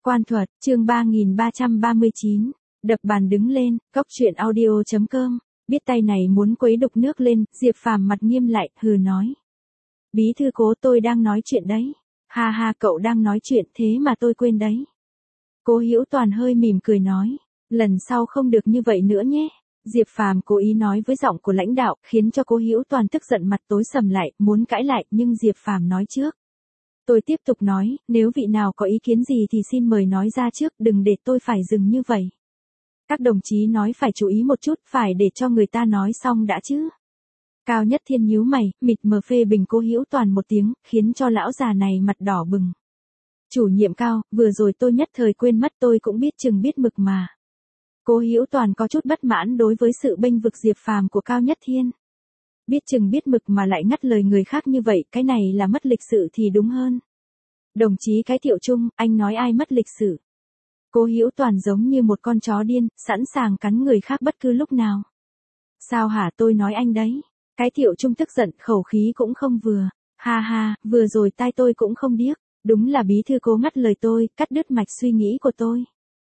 Quan thuật, chương 3339, đập bàn đứng lên, góc chuyện audio.com, biết tay này muốn quấy đục nước lên, Diệp Phàm mặt nghiêm lại, hừ nói. Bí thư Cố, tôi đang nói chuyện đấy. Ha ha, cậu đang nói chuyện thế mà tôi quên đấy. Cố Hữu Toàn hơi mỉm cười nói, lần sau không được như vậy nữa nhé. Diệp Phàm cố ý nói với giọng của lãnh đạo, khiến cho Cố Hữu Toàn tức giận mặt tối sầm lại, muốn cãi lại, nhưng Diệp Phàm nói trước. Tôi tiếp tục nói, nếu vị nào có ý kiến gì thì xin mời nói ra trước, đừng để tôi phải dừng như vậy. Các đồng chí nói phải chú ý một chút, phải để cho người ta nói xong đã chứ. Cao Nhất Thiên nhíu mày, mịt mờ phê bình Cố Hữu Toàn một tiếng, khiến cho lão già này mặt đỏ bừng. Chủ nhiệm Cao, vừa rồi tôi nhất thời quên mất, tôi cũng biết chừng biết mực mà. Cố Hữu Toàn có chút bất mãn đối với sự bênh vực Diệp Phàm của Cao Nhất Thiên. Biết chừng biết mực mà lại ngắt lời người khác như vậy, cái này là mất lịch sự thì đúng hơn. Đồng chí cái Thiệu Trung, anh nói ai mất lịch sự? Cố Hữu Toàn giống như một con chó điên, sẵn sàng cắn người khác bất cứ lúc nào. Sao hả, tôi nói anh đấy. Cái Thiệu Trung tức giận, khẩu khí cũng không vừa. Ha ha, vừa rồi tai tôi cũng không điếc. Đúng là bí thư Cố ngắt lời tôi, cắt đứt mạch suy nghĩ của tôi.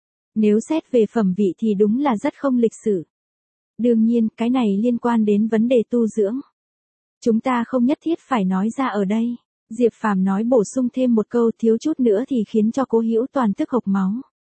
Nếu xét về phẩm vị thì đúng là rất không lịch sự. Đương nhiên, cái này liên quan đến vấn đề tu dưỡng. Chúng ta không nhất thiết phải nói ra ở đây. Diệp Phàm nói bổ sung thêm một câu, thiếu chút nữa thì khiến cho Cố Hữu Toàn tức hộc máu.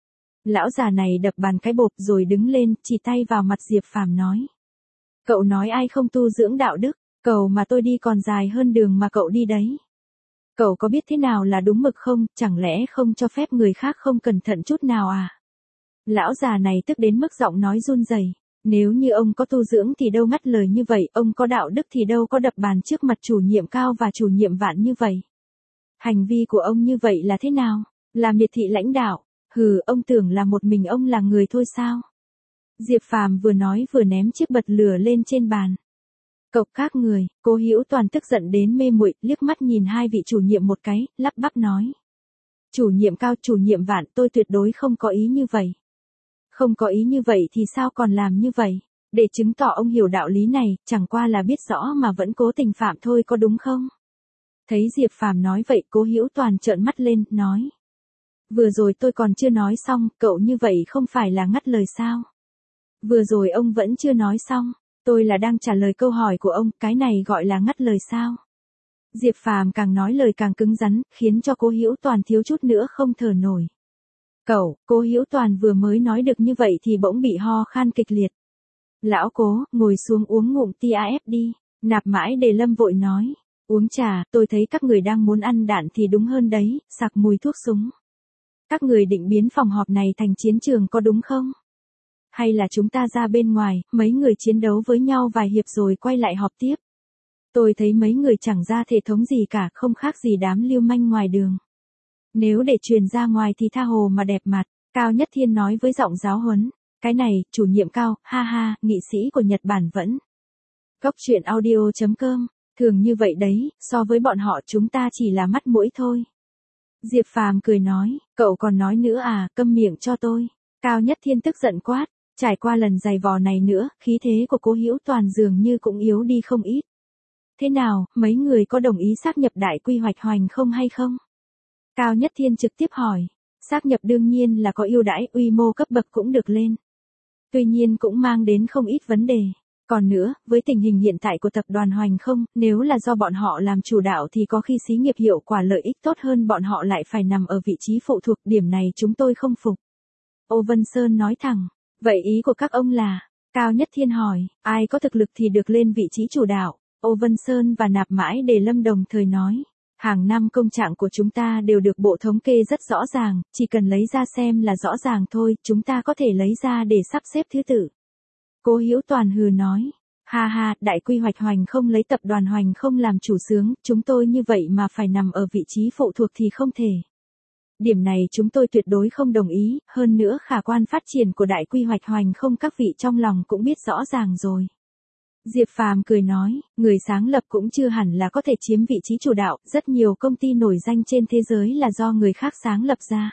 Lão già này đập bàn cái bộp rồi đứng lên, chỉ tay vào mặt Diệp Phàm nói. Cậu nói ai không tu dưỡng đạo đức, cầu mà tôi đi còn dài hơn đường mà cậu đi đấy. Cậu có biết thế nào là đúng mực không, chẳng lẽ không cho phép người khác không cẩn thận chút nào à? Lão già này tức đến mức giọng nói run rẩy. Nếu như ông có tu dưỡng thì đâu ngắt lời như vậy, ông có đạo đức thì đâu có đập bàn trước mặt chủ nhiệm Cao và chủ nhiệm Vạn như vậy. Hành vi của ông như vậy là thế nào? Là miệt thị lãnh đạo? Hừ, ông tưởng là một mình ông là người thôi sao? Diệp Phàm vừa nói vừa ném chiếc bật lửa lên trên bàn. Cộc các người, Cố Hữu Toàn tức giận đến mê muội, liếc mắt nhìn hai vị chủ nhiệm một cái, lắp bắp nói. Chủ nhiệm Cao, chủ nhiệm Vạn, tôi tuyệt đối không có ý như vậy. Không có ý như vậy thì sao còn làm như vậy? Để chứng tỏ ông hiểu đạo lý này, chẳng qua là biết rõ mà vẫn cố tình phạm thôi, có đúng không? Thấy Diệp Phàm nói vậy, Cố Hữu Toàn trợn mắt lên, nói. Vừa rồi tôi còn chưa nói xong, cậu như vậy không phải là ngắt lời sao? Vừa rồi ông vẫn chưa nói xong, tôi là đang trả lời câu hỏi của ông, cái này gọi là ngắt lời sao? Diệp Phàm càng nói lời càng cứng rắn, khiến cho Cố Hữu Toàn thiếu chút nữa không thở nổi. Cậu, Cố Hữu Toàn vừa mới nói được như vậy thì bỗng bị ho khan kịch liệt. Lão Cố, ngồi xuống uống ngụm TAF đi, Nạp Mãi Đề Lâm vội nói. Uống trà, tôi thấy các người đang muốn ăn đạn thì đúng hơn đấy, sặc mùi thuốc súng. Các người định biến phòng họp này thành chiến trường có đúng không? Hay là chúng ta ra bên ngoài, mấy người chiến đấu với nhau vài hiệp rồi quay lại họp tiếp? Tôi thấy mấy người chẳng ra thể thống gì cả, không khác gì đám lưu manh ngoài đường. Nếu để truyền ra ngoài thì tha hồ mà đẹp mặt, Cao Nhất Thiên nói với giọng giáo huấn. Cái này, chủ nhiệm Cao, ha ha, nghị sĩ của Nhật Bản vẫn. Góc chuyện audio.com, thường như vậy đấy, so với bọn họ chúng ta chỉ là mắt mũi thôi. Diệp Phàm cười nói, cậu còn nói nữa à, câm miệng cho tôi. Cao Nhất Thiên tức giận quát, trải qua lần giày vò này nữa, khí thế của Cố Hữu Toàn dường như cũng yếu đi không ít. Thế nào, mấy người có đồng ý sáp nhập đại quy hoạch hoành không hay không? Cao Nhất Thiên trực tiếp hỏi, sáp nhập đương nhiên là có ưu đãi, uy mô cấp bậc cũng được lên. Tuy nhiên cũng mang đến không ít vấn đề. Còn nữa, với tình hình hiện tại của tập đoàn Hoành không, nếu là do bọn họ làm chủ đạo thì có khi xí nghiệp hiệu quả lợi ích tốt hơn, bọn họ lại phải nằm ở vị trí phụ thuộc, điểm này chúng tôi không phục. Ô Vân Sơn nói thẳng, vậy ý của các ông là, Cao Nhất Thiên hỏi, ai có thực lực thì được lên vị trí chủ đạo. Ô Vân Sơn và Nạp Mãi Đề Lâm đồng thời nói. Hàng năm công trạng của chúng ta đều được Bộ Thống kê rất rõ ràng, chỉ cần lấy ra xem là rõ ràng thôi, chúng ta có thể lấy ra để sắp xếp thứ tự. Cố Hữu Toàn hừ nói, ha ha, đại quy hoạch Hoành không lấy tập đoàn Hoành không làm chủ xướng, chúng tôi như vậy mà phải nằm ở vị trí phụ thuộc thì không thể. Điểm này chúng tôi tuyệt đối không đồng ý, hơn nữa khả quan phát triển của đại quy hoạch Hoành không các vị trong lòng cũng biết rõ ràng rồi. Diệp Phàm cười nói, người sáng lập cũng chưa hẳn là có thể chiếm vị trí chủ đạo, rất nhiều công ty nổi danh trên thế giới là do người khác sáng lập ra.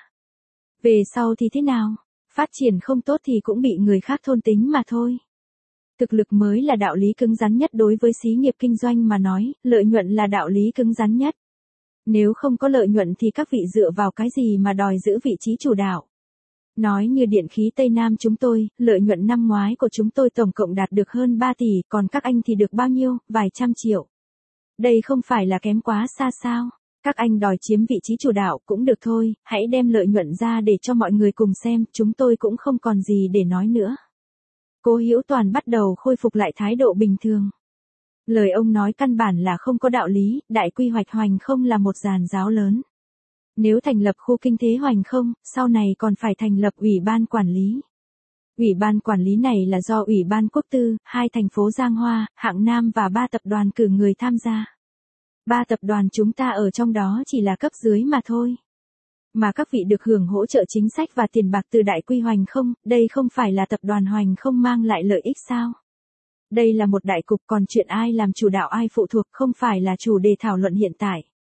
Về sau thì thế nào? Phát triển không tốt thì cũng bị người khác thôn tính mà thôi. Thực lực mới là đạo lý cứng rắn nhất đối với xí nghiệp kinh doanh mà nói, lợi nhuận là đạo lý cứng rắn nhất. Nếu không có lợi nhuận thì các vị dựa vào cái gì mà đòi giữ vị trí chủ đạo. Nói như điện khí Tây Nam chúng tôi, lợi nhuận năm ngoái của chúng tôi tổng cộng đạt được hơn 3 tỷ, còn các anh thì được bao nhiêu, vài trăm triệu. Đây không phải là kém quá xa sao? Các anh đòi chiếm vị trí chủ đạo cũng được thôi, hãy đem lợi nhuận ra để cho mọi người cùng xem, chúng tôi cũng không còn gì để nói nữa. Cố Hữu Toàn bắt đầu khôi phục lại thái độ bình thường. Lời ông nói căn bản là không có đạo lý, đại quy hoạch Hoành Không là một giàn giáo lớn. Nếu thành lập khu kinh tế Hoành Không, sau này còn phải thành lập ủy ban quản lý. Ủy ban quản lý này là do Ủy ban Quốc tư, 2 thành phố Giang Hoa, Hạng Nam và 3 tập đoàn cử người tham gia. 3 tập đoàn chúng ta ở trong đó chỉ là cấp dưới mà thôi. Mà các vị được hưởng hỗ trợ chính sách và tiền bạc từ đại quy Hoành Không, đây không phải là tập đoàn Hoành Không mang lại lợi ích sao? Đây là một đại cục, còn chuyện ai làm chủ đạo ai phụ thuộc không phải là chủ đề thảo luận hiện tại.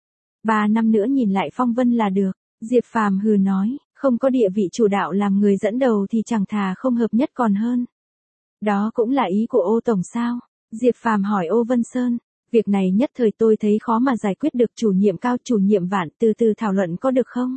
3 năm nữa nhìn lại phong vân là được, Diệp Phàm hừ nói, không có địa vị chủ đạo làm người dẫn đầu thì chẳng thà không hợp nhất còn hơn. Đó cũng là ý của Ô Tổng sao? Diệp Phàm hỏi Ô Vân Sơn, việc này nhất thời tôi thấy khó mà giải quyết được, chủ nhiệm Cao chủ nhiệm Vạn từ từ thảo luận có được không?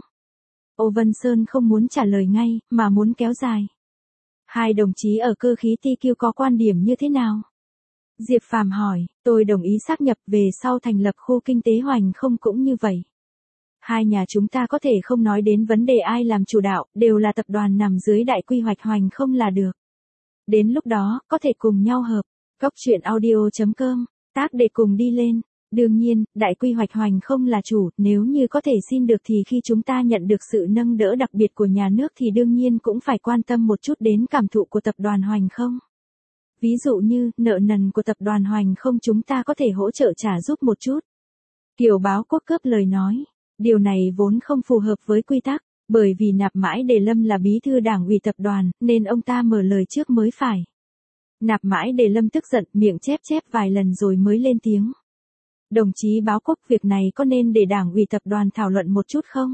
Ô Vân Sơn không muốn trả lời ngay, mà muốn kéo dài. Hai đồng chí ở cơ khí TQ có quan điểm như thế nào? Diệp Phàm hỏi, tôi đồng ý sáp nhập về sau thành lập khu kinh tế Hoành Không cũng như vậy. Hai nhà chúng ta có thể không nói đến vấn đề ai làm chủ đạo, đều là tập đoàn nằm dưới đại quy hoạch Hoành Không là được. Đến lúc đó, có thể cùng nhau hợp. Cốc truyện audio.com, tác để cùng đi lên. Đương nhiên, đại quy hoạch Hoành Không là chủ, nếu như có thể xin được thì khi chúng ta nhận được sự nâng đỡ đặc biệt của nhà nước thì đương nhiên cũng phải quan tâm một chút đến cảm thụ của tập đoàn Hoành Không. Ví dụ như, nợ nần của tập đoàn Hoành Không chúng ta có thể hỗ trợ trả giúp một chút. Kiều Báo Quốc cướp lời nói, điều này vốn không phù hợp với quy tắc, bởi vì Nạp Mãi Đề Lâm là bí thư đảng ủy tập đoàn, nên ông ta mở lời trước mới phải. Nạp Mãi Đề Lâm tức giận, miệng chép vài lần rồi mới lên tiếng. Đồng chí Báo Quốc, việc này có nên để đảng ủy tập đoàn thảo luận một chút không?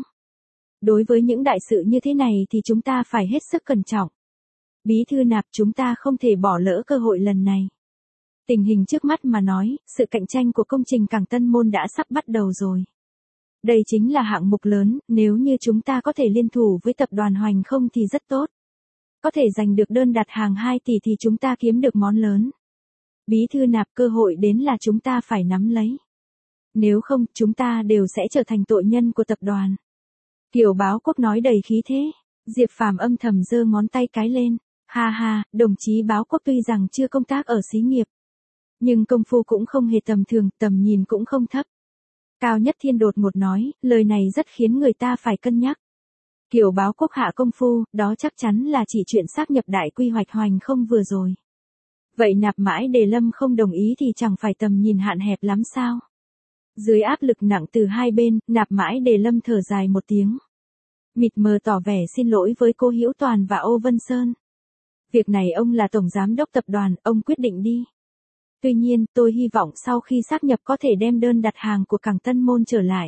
Đối với những đại sự như thế này thì chúng ta phải hết sức cẩn trọng. Bí thư Nạp, chúng ta không thể bỏ lỡ cơ hội lần này. Tình hình trước mắt mà nói, sự cạnh tranh của công trình cảng Tân Môn đã sắp bắt đầu rồi. Đây chính là hạng mục lớn, nếu như chúng ta có thể liên thủ với tập đoàn Hoành Không thì rất tốt. Có thể giành được đơn đặt hàng 2 tỷ thì chúng ta kiếm được món lớn. Bí thư Nạp, cơ hội đến là chúng ta phải nắm lấy. Nếu không, chúng ta đều sẽ trở thành tội nhân của tập đoàn. Kiều Báo Quốc nói đầy khí thế. Diệp Phàm âm thầm giơ ngón tay cái lên. Ha ha, đồng chí Báo Quốc tuy rằng chưa công tác ở xí nghiệp, nhưng công phu cũng không hề tầm thường, tầm nhìn cũng không thấp. Cao Nhất Thiên đột ngột nói, lời này rất khiến người ta phải cân nhắc. Kiều Báo Quốc hạ công phu, đó chắc chắn là chỉ chuyện sáp nhập đại quy hoạch Hoành Không vừa rồi. Vậy Nạp Mãi Đề Lâm không đồng ý thì chẳng phải tầm nhìn hạn hẹp lắm sao? Dưới áp lực nặng từ hai bên, Nạp Mãi Đề Lâm thở dài một tiếng. Mịt mờ tỏ vẻ xin lỗi với cô Hữu Toàn và Ô Vân Sơn. Việc này ông là tổng giám đốc tập đoàn, ông quyết định đi. Tuy nhiên, tôi hy vọng sau khi sáp nhập có thể đem đơn đặt hàng của cảng Tân Môn trở lại.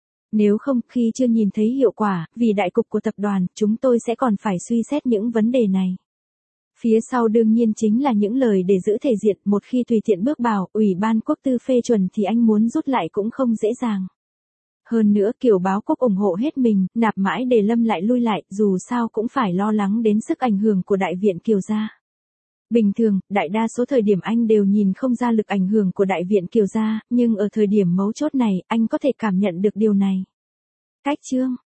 Nếu không, khi chưa nhìn thấy hiệu quả, vì đại cục của tập đoàn, chúng tôi sẽ còn phải suy xét những vấn đề này. Phía sau đương nhiên chính là những lời để giữ thể diện, một khi tùy tiện bước vào, Ủy ban Quốc tư phê chuẩn thì anh muốn rút lại cũng không dễ dàng. Hơn nữa, Kiều Báo Quốc ủng hộ hết mình, Nạp Mãi Đề Lâm lại lui lại, dù sao cũng phải lo lắng đến sức ảnh hưởng của đại viện Kiều gia. Bình thường, đại đa số thời điểm anh đều nhìn không ra lực ảnh hưởng của đại viện Kiều gia, nhưng ở thời điểm mấu chốt này, anh có thể cảm nhận được điều này. Cách chương